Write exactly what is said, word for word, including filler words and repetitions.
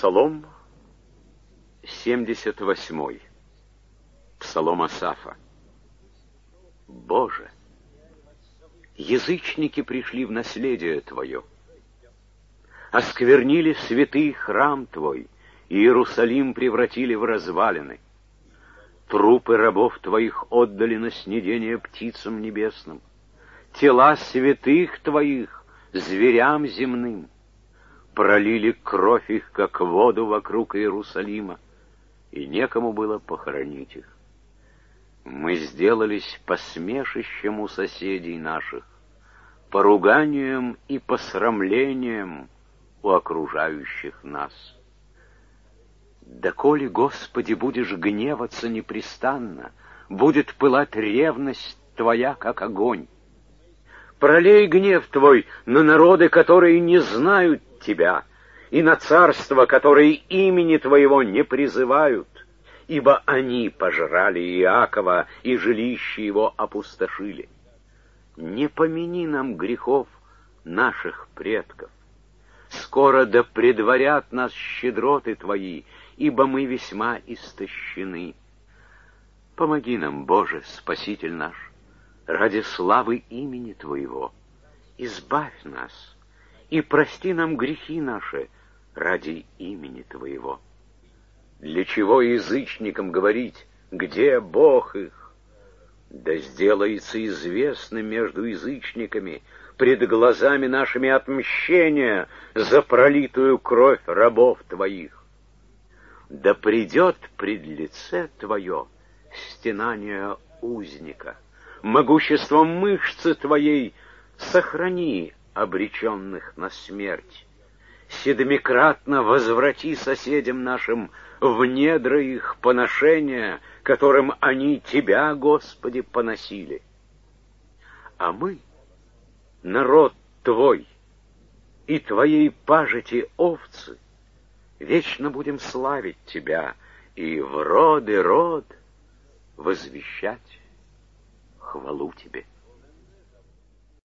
Псалом семьдесят восьмой. Псалом Асафа. Боже, язычники пришли в наследие Твое, осквернили святый храм Твой, и Иерусалим превратили в развалины. Трупы рабов Твоих отдали на снедение птицам небесным, тела святых Твоих зверям земным. Пролили кровь их, как воду вокруг Иерусалима, и некому было похоронить их. Мы сделались посмешищем у соседей наших, поруганием и посрамлением у окружающих нас. Доколе, Господи, будешь гневаться непрестанно, будет пылать ревность Твоя, как огонь. Пролей гнев Твой на народы, которые не знают Тебя, и на царства, которые имени Твоего не призывают, ибо они пожрали Иакова, и жилище его опустошили. Не помяни нам грехов наших предков. Скоро да предварят нас щедроты Твои, ибо мы весьма истощены. Помоги нам, Боже, Спаситель наш, ради славы имени Твоего. Избавь нас и прости нам грехи наши ради имени Твоего. Для чего язычникам говорить, где Бог их? Да сделается известным между язычниками пред глазами нашими отмщение за пролитую кровь рабов Твоих. Да придет пред лице Твое стенание узника, могуществом мышцы Твоей сохрани обреченных на смерть. Седмикратно возврати соседям нашим в недра их поношения, которым они Тебя, Господи, поносили. А мы, народ Твой, и Твоей пажити овцы, вечно будем славить Тебя и в род и род возвещать хвалу Тебе.